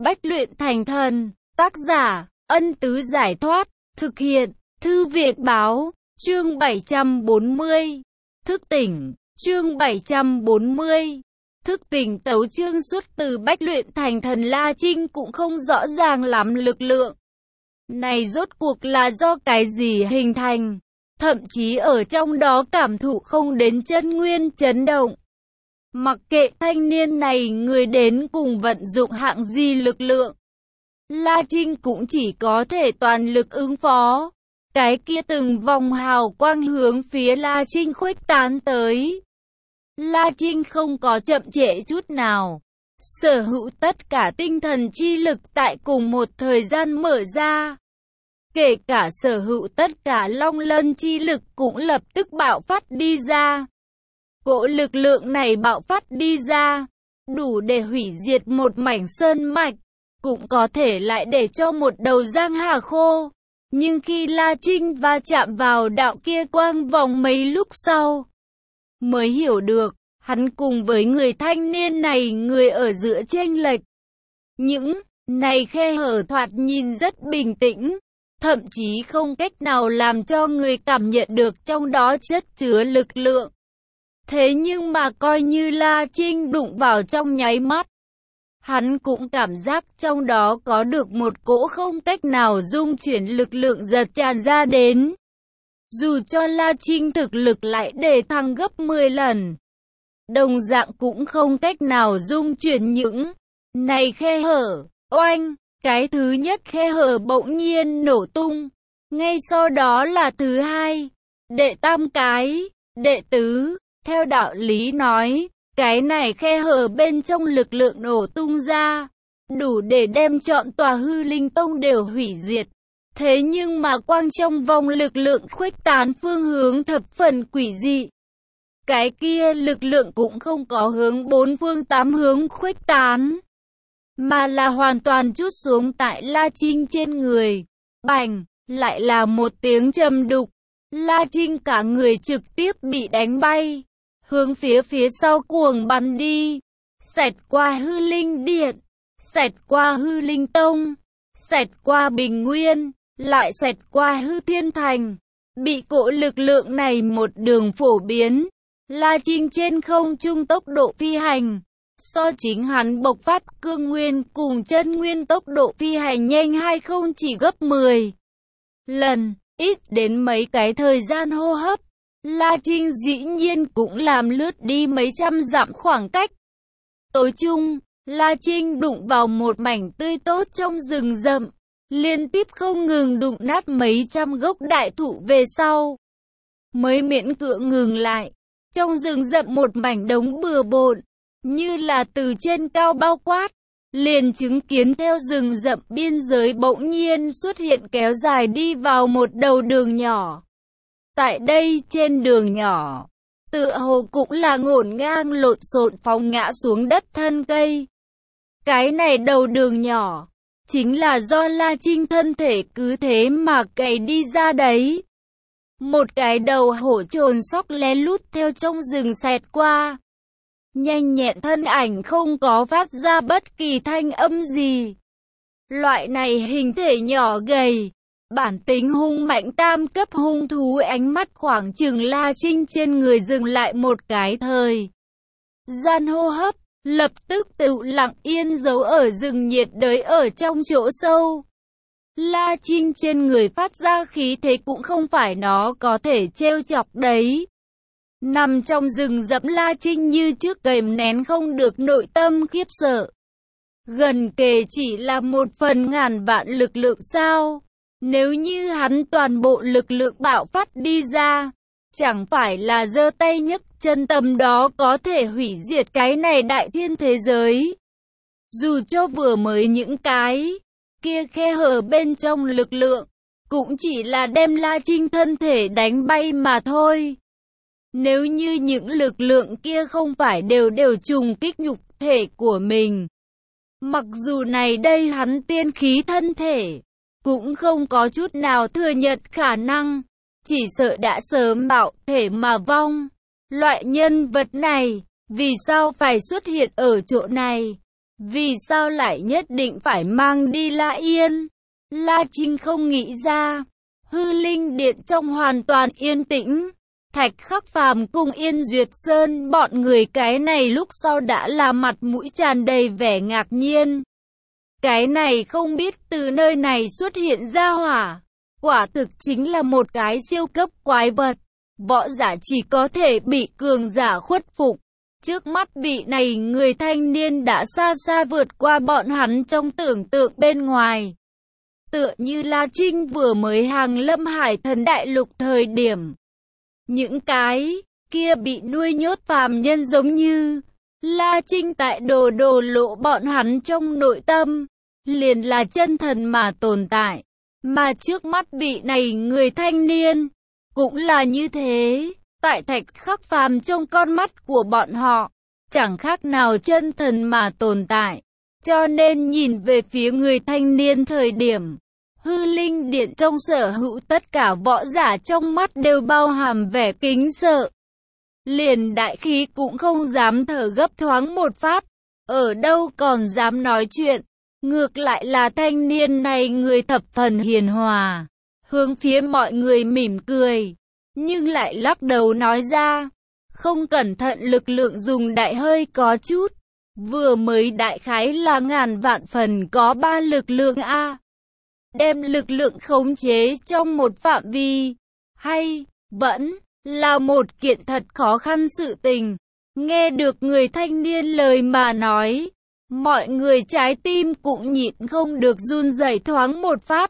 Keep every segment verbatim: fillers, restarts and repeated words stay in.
Bách luyện thành thần, tác giả, Ân Tứ Giải Thoát, thực hiện, Thư Viện Báo, chương bảy trăm bốn mươi, thức tỉnh, chương bảy trăm bốn mươi, thức tỉnh tấu chương xuất từ Bách luyện thành thần. La Trinh cũng không rõ ràng lắm lực lượng này rốt cuộc là do cái gì hình thành, thậm chí ở trong đó cảm thụ không đến chân nguyên chấn động. Mặc kệ thanh niên này người đến cùng vận dụng hạng gì lực lượng, La Trinh cũng chỉ có thể toàn lực ứng phó. Cái kia từng vòng hào quang hướng phía La Trinh khuếch tán tới. La Trinh không có chậm trễ chút nào, sở hữu tất cả tinh thần chi lực tại cùng một thời gian mở ra. Kể cả sở hữu tất cả long lân chi lực cũng lập tức bạo phát đi ra. Cỗ lực lượng này bạo phát đi ra, đủ để hủy diệt một mảnh sơn mạch, cũng có thể lại để cho một đầu giang hà khô. Nhưng khi La Trinh va chạm vào đạo kia quang vòng mấy lúc sau, mới hiểu được, hắn cùng với người thanh niên này người ở giữa chênh lệch. Những này khe hở thoạt nhìn rất bình tĩnh, thậm chí không cách nào làm cho người cảm nhận được trong đó chất chứa lực lượng. Thế nhưng mà coi như La Trinh đụng vào trong nháy mắt, hắn cũng cảm giác trong đó có được một cỗ không cách nào dung chuyển lực lượng giật tràn ra đến. Dù cho La Trinh thực lực lại để thăng gấp mười lần, đồng dạng cũng không cách nào dung chuyển những này khe hở. Oanh, cái thứ nhất khe hở bỗng nhiên nổ tung, ngay sau đó là thứ hai, đệ tam cái, đệ tứ. Theo đạo lý nói, cái này khe hở bên trong lực lượng nổ tung ra, đủ để đem trọn tòa Hư Linh Tông đều hủy diệt. Thế nhưng mà quang trong vòng lực lượng khuếch tán phương hướng thập phần quỷ dị. Cái kia lực lượng cũng không có hướng bốn phương tám hướng khuếch tán, mà là hoàn toàn trút xuống tại La Trinh trên người. Bành, lại là một tiếng trầm đục. La Trinh cả người trực tiếp bị đánh bay, hướng phía phía sau cuồng bắn đi, xẹt qua Hư Linh Điện, xẹt qua Hư Linh Tông, xẹt qua Bình Nguyên, lại xẹt qua Hư Thiên Thành. Bị cỗ lực lượng này một đường phổ biến, La Trinh trên không trung tốc độ phi hành, so chính hắn bộc phát cương nguyên cùng chân nguyên tốc độ phi hành nhanh hay không chỉ gấp mười lần, ít đến mấy cái thời gian hô hấp. La Trinh dĩ nhiên cũng làm lướt đi mấy trăm dặm khoảng cách. Tối chung, La Trinh đụng vào một mảnh tươi tốt trong rừng rậm, liên tiếp không ngừng đụng nát mấy trăm gốc đại thụ về sau, mới miễn cưỡng ngừng lại. Trong rừng rậm một mảnh đống bừa bộn, như là từ trên cao bao quát, liền chứng kiến theo rừng rậm biên giới bỗng nhiên xuất hiện kéo dài đi vào một đầu đường nhỏ. Tại đây trên đường nhỏ, tựa hồ cũng là ngổn ngang lộn xộn phóng ngã xuống đất thân cây. Cái này đầu đường nhỏ, chính là do La Trinh thân thể cứ thế mà cày đi ra đấy. Một cái đầu hổ trồn sóc lén lút theo trong rừng xẹt qua. Nhanh nhẹn thân ảnh không có phát ra bất kỳ thanh âm gì. Loại này hình thể nhỏ gầy, bản tính hung mạnh tam cấp hung thú, ánh mắt khoảng chừng La Trinh trên người dừng lại một cái thời gian hô hấp, lập tức tự lặng yên giấu ở rừng nhiệt đới ở trong chỗ sâu. La Trinh trên người phát ra khí thế cũng không phải nó có thể trêu chọc đấy. Nằm trong rừng rậm, La Trinh như trước kềm nén không được nội tâm khiếp sợ. Gần kề chỉ là một phần ngàn vạn lực lượng sao? Nếu như hắn toàn bộ lực lượng bạo phát đi ra, chẳng phải là giơ tay nhấc chân tầm đó có thể hủy diệt cái này đại thiên thế giới. Dù cho vừa mới những cái kia khe hở bên trong lực lượng, cũng chỉ là đem La Trinh thân thể đánh bay mà thôi. Nếu như những lực lượng kia không phải đều đều trùng kích nhục thể của mình, mặc dù này đây hắn tiên khí thân thể, cũng không có chút nào thừa nhận khả năng, chỉ sợ đã sớm bạo thể mà vong. Loại nhân vật này, vì sao phải xuất hiện ở chỗ này? Vì sao lại nhất định phải mang đi La Yên? La Trinh không nghĩ ra. Hư Linh Điện trong hoàn toàn yên tĩnh. Thạch Khắc Phàm cùng Yên Duyệt Sơn bọn người cái này lúc sau đã là mặt mũi tràn đầy vẻ ngạc nhiên. Cái này không biết từ nơi này xuất hiện ra hỏa. Quả thực chính là một cái siêu cấp quái vật. Võ giả chỉ có thể bị cường giả khuất phục. Trước mắt bị này người thanh niên đã xa xa vượt qua bọn hắn trong tưởng tượng bên ngoài. Tựa như La Trinh vừa mới hàng Lâm Hải Thần Đại Lục thời điểm. Những cái kia bị nuôi nhốt phàm nhân giống như La Trinh tại đồ đồ lộ bọn hắn trong nội tâm, liền là chân thần mà tồn tại. Mà trước mắt bị này người thanh niên, cũng là như thế. Tại Thạch Khắc Phàm trong con mắt của bọn họ, chẳng khác nào chân thần mà tồn tại. Cho nên nhìn về phía người thanh niên thời điểm, Hư Linh Điện trong sở hữu tất cả võ giả trong mắt đều bao hàm vẻ kính sợ. Liền đại khí cũng không dám thở gấp thoáng một phát, ở đâu còn dám nói chuyện. Ngược lại là thanh niên này người thập phần hiền hòa, hướng phía mọi người mỉm cười, nhưng lại lắc đầu nói ra, không cẩn thận lực lượng dùng đại hơi có chút, vừa mới đại khái là ngàn vạn phần có ba lực lượng A. Đem lực lượng khống chế trong một phạm vi, hay, vẫn, là một kiện thật khó khăn sự tình. Nghe được người thanh niên lời mà nói, mọi người trái tim cũng nhịn không được run rẩy thoáng một phát.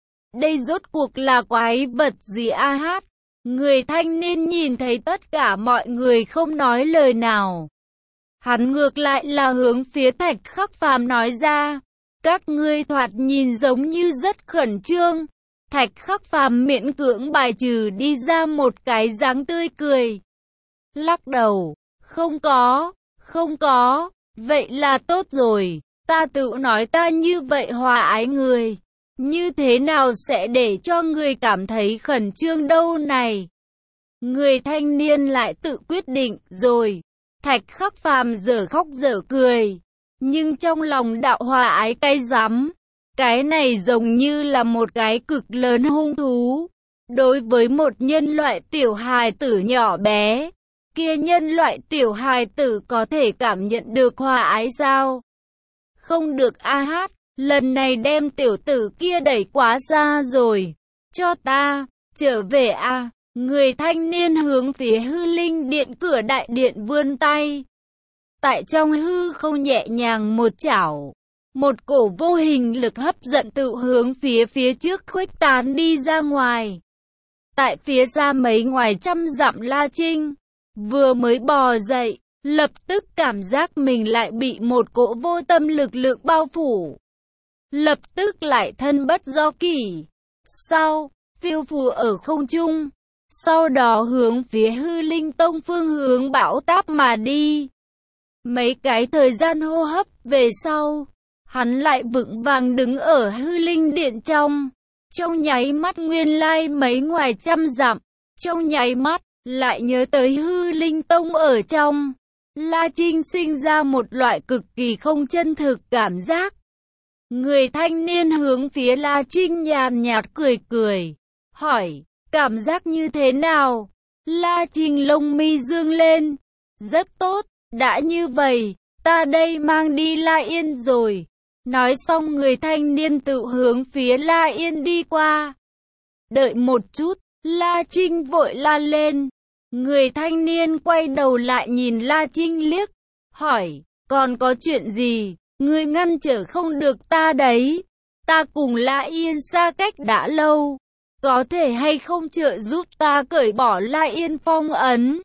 Đây rốt cuộc là quái vật gì a hát? Người thanh niên nhìn thấy tất cả mọi người không nói lời nào. Hắn ngược lại là hướng phía Thạch Khắc Phàm nói ra, các ngươi thoạt nhìn giống như rất khẩn trương. Thạch Khắc Phàm miễn cưỡng bài trừ đi ra một cái dáng tươi cười. Lắc đầu, không có, không có, vậy là tốt rồi, ta tự nói ta như vậy hòa ái người. Như thế nào sẽ để cho người cảm thấy khẩn trương đâu này? Người thanh niên lại tự quyết định rồi. Thạch Khắc Phàm dở khóc dở cười, nhưng trong lòng đạo hòa ái cay rắm. Cái này giống như là một cái cực lớn hung thú. Đối với một nhân loại tiểu hài tử nhỏ bé, kia nhân loại tiểu hài tử có thể cảm nhận được hòa ái sao? Không được a hát, lần này đem tiểu tử kia đẩy quá xa rồi. Cho ta, trở về a. Người thanh niên hướng phía Hư Linh Điện cửa đại điện vươn tay. Tại trong hư không nhẹ nhàng một chảo, một cổ vô hình lực hấp dẫn tự hướng phía phía trước khuếch tán đi ra ngoài. Tại phía xa mấy ngoài trăm dặm La Trinh, vừa mới bò dậy, lập tức cảm giác mình lại bị một cỗ vô tâm lực lượng bao phủ. Lập tức lại thân bất do kỷ. Sau, phiêu phù ở không trung. Sau đó hướng phía Hư Linh Tông phương hướng bão táp mà đi. Mấy cái thời gian hô hấp về sau, hắn lại vững vàng đứng ở Hư Linh Điện trong. Trong nháy mắt nguyên lai mấy ngoài trăm dặm, trong nháy mắt lại nhớ tới Hư Linh Tông ở trong. La Trinh sinh ra một loại cực kỳ không chân thực cảm giác. Người thanh niên hướng phía La Trinh nhàn nhạt cười cười, hỏi, cảm giác như thế nào? La Trinh lông mi dương lên, rất tốt, đã như vậy, ta đây mang đi La Yên rồi. Nói xong người thanh niên tự hướng phía La Yên đi qua. Đợi một chút, La Trinh vội la lên. Người thanh niên quay đầu lại nhìn La Trinh liếc, hỏi, còn có chuyện gì, ngươi ngăn trở không được ta đấy. Ta cùng La Yên xa cách đã lâu, có thể hay không trợ giúp ta cởi bỏ La Yên phong ấn.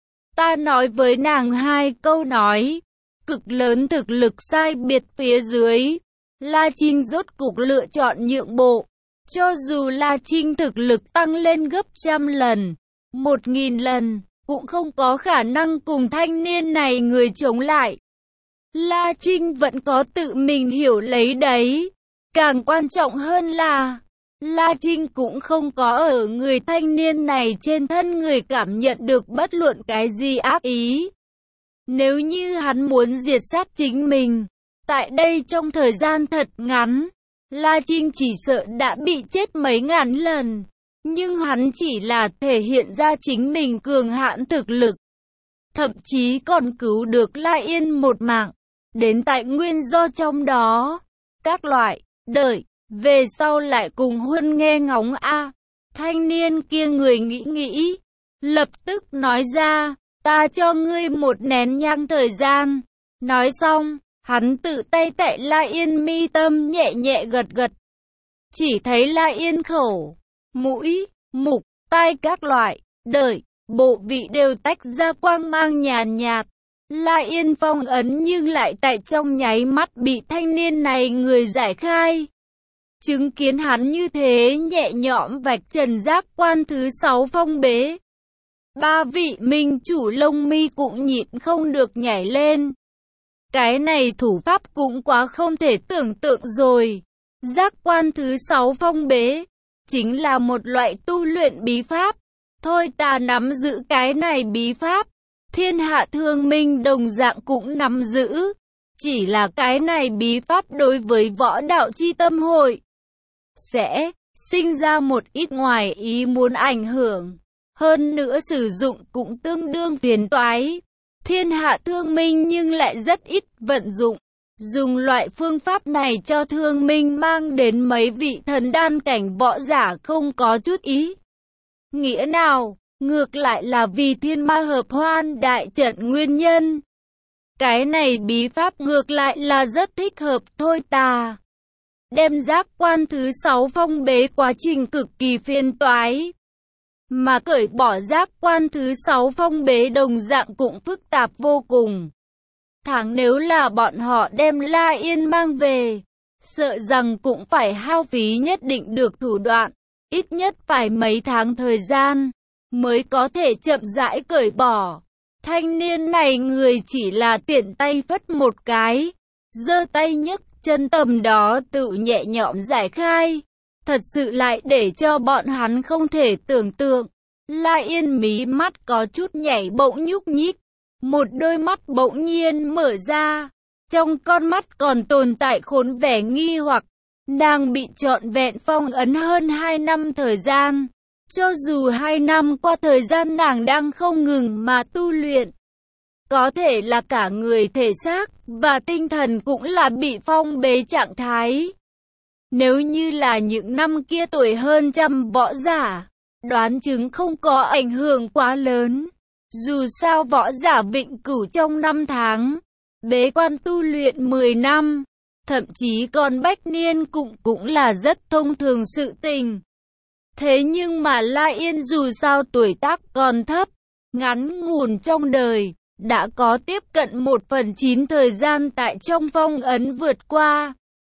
Ta nói với nàng hai câu nói, cực lớn thực lực sai biệt phía dưới. La Trinh rốt cục lựa chọn nhượng bộ. Cho dù La Trinh thực lực tăng lên gấp trăm lần, một nghìn lần, cũng không có khả năng cùng thanh niên này người chống lại. La Trinh vẫn có tự mình hiểu lấy đấy. Càng quan trọng hơn là, La Trinh cũng không có ở người thanh niên này trên thân người cảm nhận được bất luận cái gì ác ý. Nếu như hắn muốn diệt sát chính mình, Tại đây trong thời gian thật ngắn, La Trinh chỉ sợ đã bị chết mấy ngàn lần. Nhưng hắn chỉ là thể hiện ra chính mình cường hãn thực lực. Thậm chí còn cứu được La Yên một mạng. Đến tại nguyên do trong đó. Các loại, đợi, về sau lại cùng Huân nghe ngóng a. Thanh niên kia người nghĩ nghĩ. Lập tức nói ra, ta cho ngươi một nén nhang thời gian. Nói xong, hắn tự tay tại La Yên mi tâm nhẹ nhẹ gật gật. Chỉ thấy La Yên khẩu, mũi, mục, tai các loại, đợi, bộ vị đều tách ra quang mang nhàn nhạt. La Yên phong ấn nhưng lại tại trong nháy mắt bị thanh niên này người giải khai. Chứng kiến hắn như thế nhẹ nhõm vạch trần giác quan thứ sáu phong bế. Ba vị minh chủ lông mi cũng nhịn không được nhảy lên. Cái này thủ pháp cũng quá không thể tưởng tượng rồi. Giác quan thứ sáu phong bế chính là một loại tu luyện bí pháp. Thôi ta nắm giữ cái này bí pháp. Thiên hạ thương minh đồng dạng cũng nắm giữ. Chỉ là cái này bí pháp đối với võ đạo chi tâm hội sẽ sinh ra một ít ngoài ý muốn ảnh hưởng. Hơn nữa sử dụng cũng tương đương phiền toái. Thiên hạ thương minh nhưng lại rất ít vận dụng. Dùng loại phương pháp này cho thương minh mang đến mấy vị thần đan cảnh võ giả không có chút ý nghĩa nào, ngược lại là vì thiên ma hợp hoan đại trận nguyên nhân. Cái này bí pháp ngược lại là rất thích hợp thôi ta. Đem giác quan thứ sáu phong bế quá trình cực kỳ phiền toái. Mà cởi bỏ giác quan thứ sáu phong bế đồng dạng cũng phức tạp vô cùng. Tháng nếu là bọn họ đem La Yên mang về, sợ rằng cũng phải hao phí nhất định được thủ đoạn, ít nhất phải mấy tháng thời gian, mới có thể chậm rãi cởi bỏ. Thanh niên này người chỉ là tiện tay phất một cái, giơ tay nhấc chân tầm đó tự nhẹ nhõm giải khai. Thật sự lại để cho bọn hắn không thể tưởng tượng. La Yên mí mắt có chút nhảy bỗng nhúc nhích. Một đôi mắt bỗng nhiên mở ra. Trong con mắt còn tồn tại khốn vẻ nghi hoặc. Nàng bị trọn vẹn phong ấn hơn hai năm thời gian. Cho dù hai năm qua thời gian nàng đang không ngừng mà tu luyện. Có thể là cả người thể xác và tinh thần cũng là bị phong bế trạng thái. Nếu như là những năm kia tuổi hơn trăm võ giả, đoán chừng không có ảnh hưởng quá lớn. Dù sao võ giả vĩnh cửu trong năm tháng, bế quan tu luyện mười năm, thậm chí còn bách niên cũng cũng là rất thông thường sự tình. Thế nhưng mà La Yên dù sao tuổi tác còn thấp, ngắn ngủn trong đời, đã có tiếp cận một phần chín thời gian tại trong phong ấn vượt qua.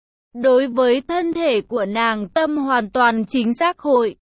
Đối với thân thể của nàng tâm hoàn toàn chính xác hội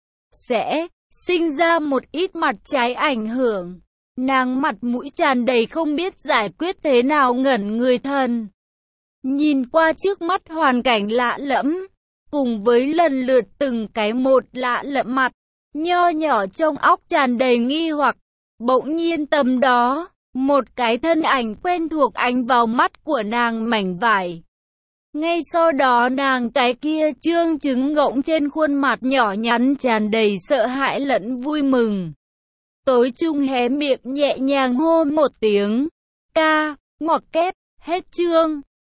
sẽ sinh ra một ít mặt trái ảnh hưởng. Nàng mặt mũi tràn đầy không biết giải quyết thế nào ngẩn người thần. Nhìn qua trước mắt hoàn cảnh lạ lẫm, cùng với lần lượt từng cái một lạ lẫm mặt, nho nhỏ trong óc tràn đầy nghi hoặc. Bỗng nhiên tầm đó, một cái thân ảnh quen thuộc ánh vào mắt của nàng mảnh vải. Ngay sau đó nàng cái kia trương trứng ngỗng trên khuôn mặt nhỏ nhắn tràn đầy sợ hãi lẫn vui mừng. Tối trung hé miệng nhẹ nhàng hô một tiếng. Ca, ngoặc kép, hết chương.